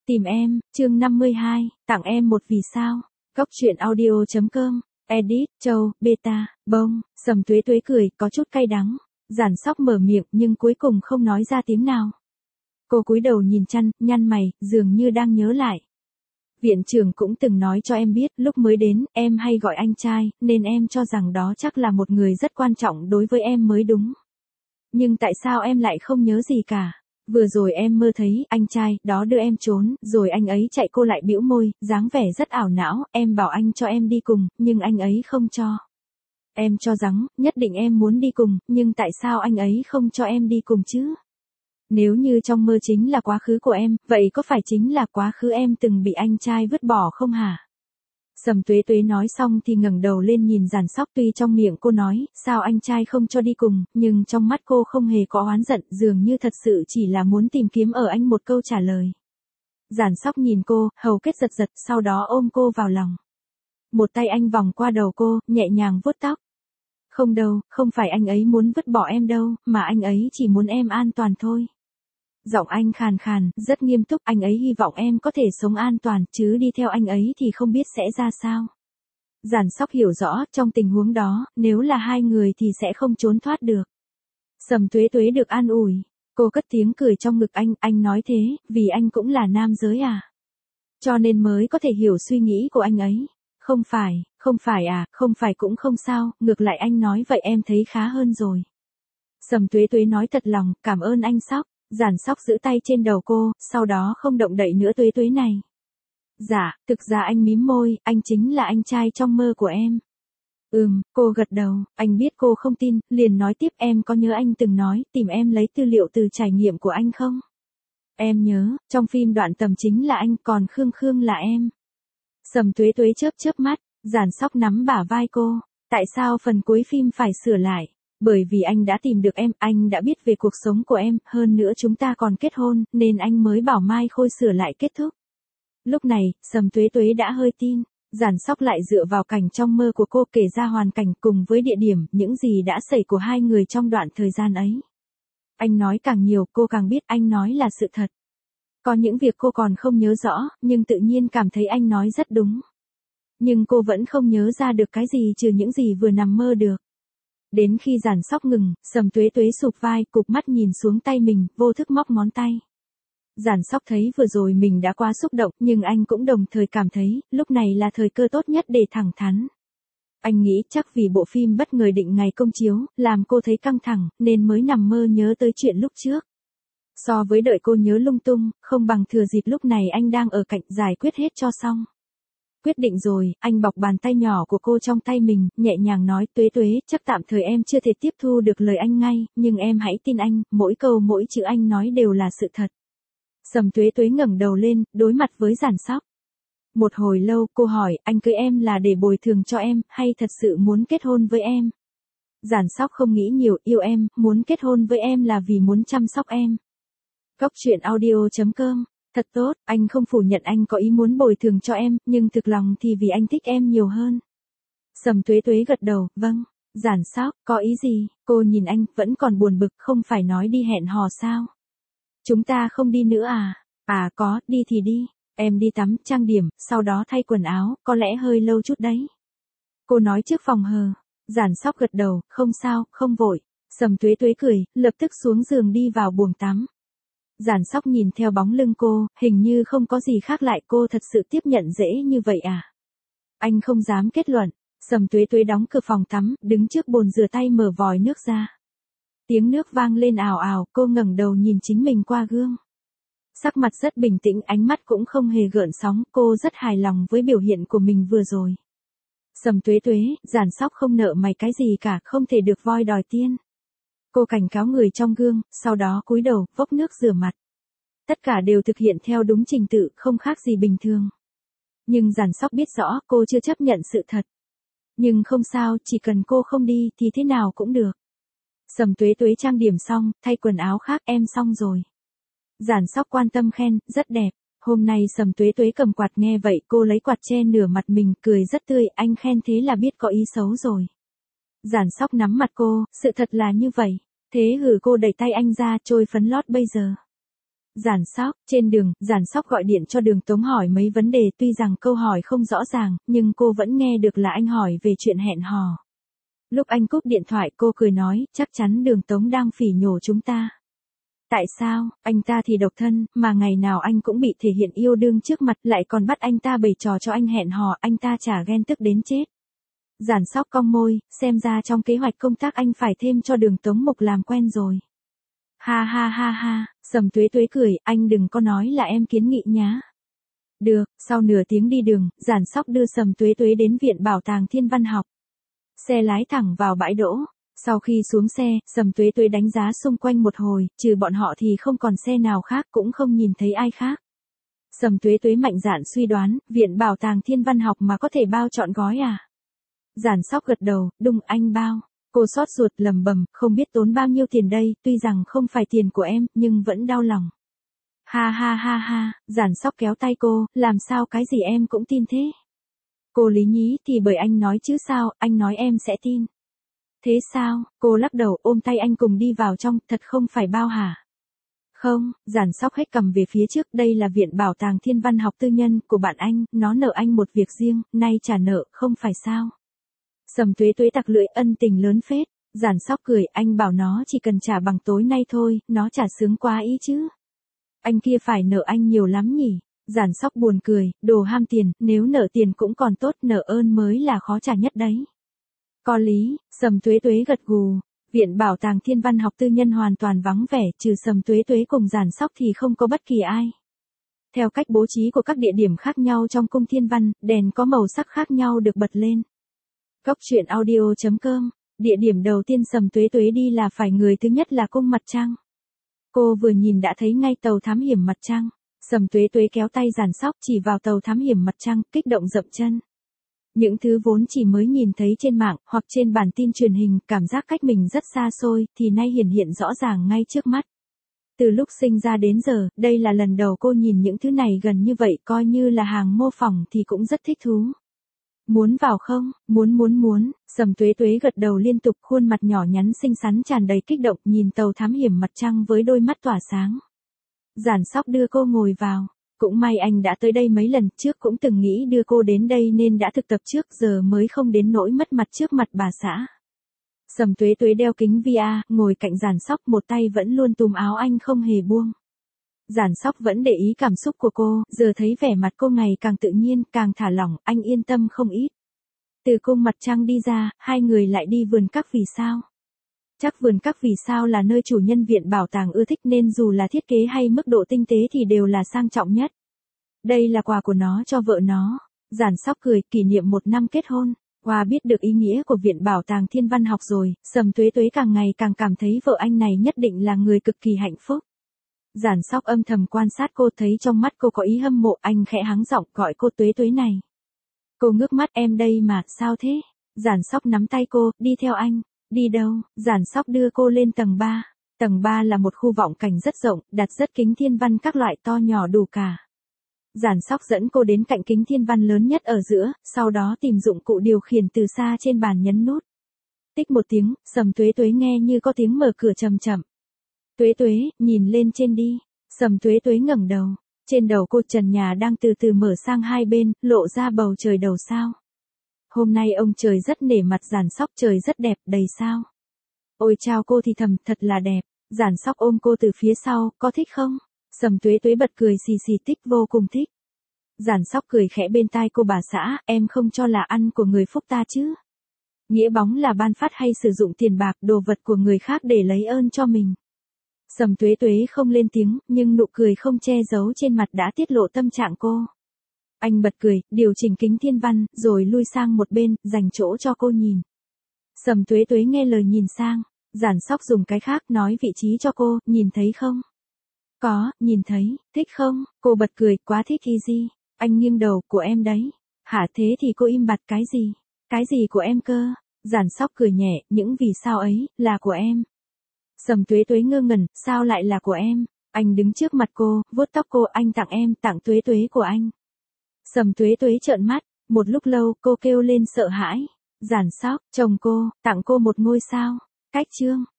Tìm em, chương 52, tặng em một vì sao. Góc truyện audio.com, edit, Châu, beta, bông, Sầm Tuế Tuế cười, có chút cay đắng. Giản Sóc mở miệng nhưng cuối cùng không nói ra tiếng nào. Cô cúi đầu nhìn chăn, nhăn mày, dường như đang nhớ lại. Viện trưởng cũng từng nói cho em biết, lúc mới đến, em hay gọi anh trai, nên em cho rằng đó chắc là một người rất quan trọng đối với em mới đúng. Nhưng tại sao em lại không nhớ gì cả? Vừa rồi em mơ thấy, anh trai, đó đưa em trốn, rồi anh ấy chạy. Cô lại bĩu môi, dáng vẻ rất ảo não, em bảo anh cho em đi cùng, nhưng anh ấy không cho. Em cho rằng, nhất định em muốn đi cùng, nhưng tại sao anh ấy không cho em đi cùng chứ? Nếu như trong mơ chính là quá khứ của em, vậy có phải chính là quá khứ em từng bị anh trai vứt bỏ không hả? Sầm Tuế Tuế nói xong thì ngẩng đầu lên nhìn Giản Sóc, tuy trong miệng cô nói, sao anh trai không cho đi cùng, nhưng trong mắt cô không hề có oán giận, dường như thật sự chỉ là muốn tìm kiếm ở anh một câu trả lời. Giản Sóc nhìn cô, hầu kết giật giật, sau đó ôm cô vào lòng. Một tay anh vòng qua đầu cô, nhẹ nhàng vuốt tóc. Không đâu, không phải anh ấy muốn vứt bỏ em đâu, mà anh ấy chỉ muốn em an toàn thôi. Giọng anh khàn khàn, rất nghiêm túc, anh ấy hy vọng em có thể sống an toàn, chứ đi theo anh ấy thì không biết sẽ ra sao. Giản Sóc hiểu rõ, trong tình huống đó, nếu là hai người thì sẽ không trốn thoát được. Sầm Tuế Tuế được an ủi, cô cất tiếng cười trong ngực anh nói thế, vì anh cũng là nam giới à? Cho nên mới có thể hiểu suy nghĩ của anh ấy. Không phải à, không phải cũng không sao, ngược lại anh nói vậy em thấy khá hơn rồi. Sầm Tuế Tuế nói thật lòng, cảm ơn anh Sóc. Giản Sóc giữ tay trên đầu cô, sau đó không động đậy nữa. Tuế Tuế này. Dạ, thực ra anh mím môi, anh chính là anh trai trong mơ của em. Cô gật đầu, anh biết cô không tin, liền nói tiếp, em có nhớ anh từng nói, tìm em lấy tư liệu từ trải nghiệm của anh không? Em nhớ, trong phim đoạn tầm chính là anh, còn Khương Khương là em. Sầm Tuế Tuế chớp mắt, Giản Sóc nắm bả vai cô, tại sao phần cuối phim phải sửa lại? Bởi vì anh đã tìm được em, anh đã biết về cuộc sống của em, hơn nữa chúng ta còn kết hôn, nên anh mới bảo Mai Khôi sửa lại kết thúc. Lúc này, Sầm Tuế Tuế đã hơi tin, Giản Sóc lại dựa vào cảnh trong mơ của cô kể ra hoàn cảnh cùng với địa điểm, những gì đã xảy của hai người trong đoạn thời gian ấy. Anh nói càng nhiều, cô càng biết anh nói là sự thật. Có những việc cô còn không nhớ rõ, nhưng tự nhiên cảm thấy anh nói rất đúng. Nhưng cô vẫn không nhớ ra được cái gì trừ những gì vừa nằm mơ được. Đến khi Giản Sóc ngừng, Sầm Tuế Tuế sụp vai, cụp mắt nhìn xuống tay mình, vô thức móc ngón tay. Giản Sóc thấy vừa rồi mình đã quá xúc động, nhưng anh cũng đồng thời cảm thấy, lúc này là thời cơ tốt nhất để thẳng thắn. Anh nghĩ chắc vì bộ phim bất ngờ định ngày công chiếu, làm cô thấy căng thẳng, nên mới nằm mơ nhớ tới chuyện lúc trước. So với đợi cô nhớ lung tung, không bằng thừa dịp lúc này anh đang ở cạnh giải quyết hết cho xong. Quyết định rồi, anh bọc bàn tay nhỏ của cô trong tay mình, nhẹ nhàng nói, Tuế Tuế, chắc tạm thời em chưa thể tiếp thu được lời anh ngay, nhưng em hãy tin anh, mỗi câu mỗi chữ anh nói đều là sự thật. Sầm Tuế Tuế ngẩng đầu lên, đối mặt với Giản Sóc. Một hồi lâu, cô hỏi, anh cưới em là để bồi thường cho em, hay thật sự muốn kết hôn với em? Giản Sóc không nghĩ nhiều, yêu em, muốn kết hôn với em là vì muốn chăm sóc em. Góc truyện audio.com. Thật tốt, anh không phủ nhận anh có ý muốn bồi thường cho em, nhưng thực lòng thì vì anh thích em nhiều hơn. Sầm Tuế Tuế gật đầu, vâng. Giản Sóc, có ý gì? Cô nhìn anh, vẫn còn buồn bực, không phải nói đi hẹn hò sao? Chúng ta không đi nữa à? À có, đi thì đi. Em đi tắm, trang điểm, sau đó thay quần áo, có lẽ hơi lâu chút đấy. Cô nói trước phòng hờ. Giản Sóc gật đầu, không sao, không vội. Sầm Tuế Tuế cười, lập tức xuống giường đi vào buồng tắm. Giản Sóc nhìn theo bóng lưng cô, hình như không có gì khác lại, cô thật sự tiếp nhận dễ như vậy à? Anh không dám kết luận. Sầm Tuế Tuế đóng cửa phòng tắm, đứng trước bồn rửa tay mở vòi nước ra. Tiếng nước vang lên ào ào, cô ngẩng đầu nhìn chính mình qua gương. Sắc mặt rất bình tĩnh, ánh mắt cũng không hề gợn sóng, cô rất hài lòng với biểu hiện của mình vừa rồi. Sầm Tuế Tuế, Giản Sóc không nợ mày cái gì cả, không thể được voi đòi tiên. Cô cảnh cáo người trong gương, sau đó cúi đầu, vốc nước rửa mặt. Tất cả đều thực hiện theo đúng trình tự, không khác gì bình thường. Nhưng Giản Sóc biết rõ, cô chưa chấp nhận sự thật. Nhưng không sao, chỉ cần cô không đi, thì thế nào cũng được. Sầm Tuế Tuế trang điểm xong, thay quần áo khác, em xong rồi. Giản Sóc quan tâm khen, rất đẹp. Hôm nay Sầm Tuế Tuế cầm quạt, nghe vậy cô lấy quạt che nửa mặt mình, cười rất tươi, anh khen thế là biết có ý xấu rồi. Giản Sóc nắm mặt cô, sự thật là như vậy. Thế cô đẩy tay anh ra, trôi phấn lót bây giờ. Giản Sóc, trên đường, Giản Sóc gọi điện cho Đường Tống hỏi mấy vấn đề, tuy rằng câu hỏi không rõ ràng, nhưng cô vẫn nghe được là anh hỏi về chuyện hẹn hò. Lúc anh cúp điện thoại cô cười nói, chắc chắn Đường Tống đang phỉ nhổ chúng ta. Tại sao, anh ta thì độc thân, mà ngày nào anh cũng bị thể hiện yêu đương trước mặt, lại còn bắt anh ta bày trò cho anh hẹn hò, anh ta chả ghen tức đến chết. Giản Sóc cong môi, xem ra trong kế hoạch công tác anh phải thêm cho Đường Tống Mục làm quen rồi. Ha ha ha ha, Sầm Tuế Tuế cười, anh đừng có nói là em kiến nghị nhá. Được, sau nửa tiếng đi đường, Giản Sóc đưa Sầm Tuế Tuế đến Viện Bảo tàng Thiên văn học. Xe lái thẳng vào bãi đỗ. Sau khi xuống xe, Sầm Tuế Tuế đánh giá xung quanh một hồi, trừ bọn họ thì không còn xe nào khác, cũng không nhìn thấy ai khác. Sầm Tuế Tuế mạnh dạn suy đoán, Viện Bảo tàng Thiên văn học mà có thể bao trọn gói à? Giản Sóc gật đầu, đúng anh bao. Cô xót ruột lầm bầm, không biết tốn bao nhiêu tiền đây, tuy rằng không phải tiền của em, nhưng vẫn đau lòng. Ha ha ha ha, Giản Sóc kéo tay cô, làm sao cái gì em cũng tin thế? Cô lý nhí, thì bởi anh nói chứ sao, anh nói em sẽ tin. Thế sao, cô lắc đầu ôm tay anh cùng đi vào trong, thật không phải bao hả? Không, Giản Sóc hết cầm về phía trước, đây là Viện Bảo tàng Thiên văn học tư nhân của bạn anh, nó nợ anh một việc riêng, nay trả nợ, không phải sao? Sầm Tuế Tuế tặc lưỡi, ân tình lớn phết. Giản Sóc cười, anh bảo nó chỉ cần trả bằng tối nay thôi, nó trả sướng quá ý chứ. Anh kia phải nợ anh nhiều lắm nhỉ? Giản Sóc buồn cười, đồ ham tiền, nếu nợ tiền cũng còn tốt, nợ ơn mới là khó trả nhất đấy. Có lý, Sầm Tuế Tuế gật gù. Viện Bảo tàng Thiên văn học tư nhân hoàn toàn vắng vẻ, trừ Sầm Tuế Tuế cùng Giản Sóc thì không có bất kỳ ai. Theo cách bố trí của các địa điểm khác nhau trong cung thiên văn, đèn có màu sắc khác nhau được bật lên. Cốc truyện audio.com. Địa điểm đầu tiên Sầm Tuế Tuế đi là phải người thứ nhất là cung mặt trăng. Cô vừa nhìn đã thấy ngay tàu thám hiểm mặt trăng. Sầm Tuế Tuế kéo tay Giản Sóc chỉ vào tàu thám hiểm mặt trăng, kích động dậm chân. Những thứ vốn chỉ mới nhìn thấy trên mạng hoặc trên bản tin truyền hình, cảm giác cách mình rất xa xôi, thì nay hiển hiện rõ ràng ngay trước mắt. Từ lúc sinh ra đến giờ, đây là lần đầu cô nhìn những thứ này gần như vậy, coi như là hàng mô phỏng thì cũng rất thích thú. Muốn vào không? Muốn. Sầm Tuế Tuế gật đầu liên tục, khuôn mặt nhỏ nhắn xinh xắn tràn đầy kích động, nhìn tàu thám hiểm mặt trăng với đôi mắt tỏa sáng. Giản Sóc đưa cô ngồi vào. Cũng may anh đã tới đây mấy lần, trước cũng từng nghĩ đưa cô đến đây nên đã thực tập trước, giờ mới không đến nỗi mất mặt trước mặt bà xã. Sầm Tuế Tuế đeo kính VR, ngồi cạnh Giản Sóc, một tay vẫn luôn túm áo anh không hề buông. Giản Sóc vẫn để ý cảm xúc của cô, giờ thấy vẻ mặt cô ngày càng tự nhiên, càng thả lỏng, anh yên tâm không ít. Từ cung mặt trăng đi ra, hai người lại đi vườn các vì sao. Chắc vườn các vì sao là nơi chủ nhân Viện Bảo tàng ưa thích nên dù là thiết kế hay mức độ tinh tế thì đều là sang trọng nhất. Đây là quà của nó cho vợ nó. Giản Sóc cười, kỷ niệm 1 năm kết hôn. Qua biết được ý nghĩa của Viện Bảo tàng Thiên văn học rồi, Sầm Tuế Tuế càng ngày càng cảm thấy vợ anh này nhất định là người cực kỳ hạnh phúc. Giản Sóc âm thầm quan sát cô, thấy trong mắt cô có ý hâm mộ, anh khẽ hắng giọng gọi cô Tuế Tuế này. Cô ngước mắt, em đây mà, sao thế? Giản Sóc nắm tay cô, đi theo anh. Đi đâu? Giản Sóc đưa cô lên tầng 3. Tầng 3 là một khu vọng cảnh rất rộng, đặt rất kính thiên văn các loại to nhỏ đủ cả. Giản Sóc dẫn cô đến cạnh kính thiên văn lớn nhất ở giữa, sau đó tìm dụng cụ điều khiển từ xa trên bàn nhấn nút. Tích một tiếng, Sầm Tuế Tuế nghe như có tiếng mở cửa chậm chậm. Tuế Tuế, nhìn lên trên đi. Sầm Tuế Tuế ngẩng đầu. Trên đầu cô trần nhà đang từ từ mở sang hai bên, lộ ra bầu trời đầu sao. Hôm nay ông trời rất nể mặt Giản Sóc, trời rất đẹp, đầy sao. Ôi chao, cô thì thầm, thật là đẹp. Giản Sóc ôm cô từ phía sau, có thích không? Sầm Tuế Tuế bật cười xì xì, thích, vô cùng thích. Giản Sóc cười khẽ bên tai cô, bà xã, em không cho là ăn của người phúc ta chứ? Nghĩa bóng là ban phát hay sử dụng tiền bạc, đồ vật của người khác để lấy ơn cho mình. Sầm Tuế Tuế không lên tiếng, nhưng nụ cười không che giấu trên mặt đã tiết lộ tâm trạng cô. Anh bật cười, điều chỉnh kính thiên văn, rồi lui sang một bên, dành chỗ cho cô nhìn. Sầm Tuế Tuế nghe lời nhìn sang. Giản Sóc dùng cái khác nói vị trí cho cô, nhìn thấy không? Có, nhìn thấy, thích không? Cô bật cười, quá thích thì gì? Anh nghiêng đầu, của em đấy. Hả, thế thì cô im bặt, cái gì? Cái gì của em cơ? Giản Sóc cười nhẹ, những vì sao ấy, là của em. Sầm Tuế Tuế ngơ ngẩn, sao lại là của em? Anh đứng trước mặt cô, vuốt tóc cô, anh tặng em, tặng Tuế Tuế của anh. Sầm Tuế Tuế trợn mắt, một lúc lâu, cô kêu lên sợ hãi. Giản Sóc, chồng cô, tặng cô một ngôi sao. Cách chương.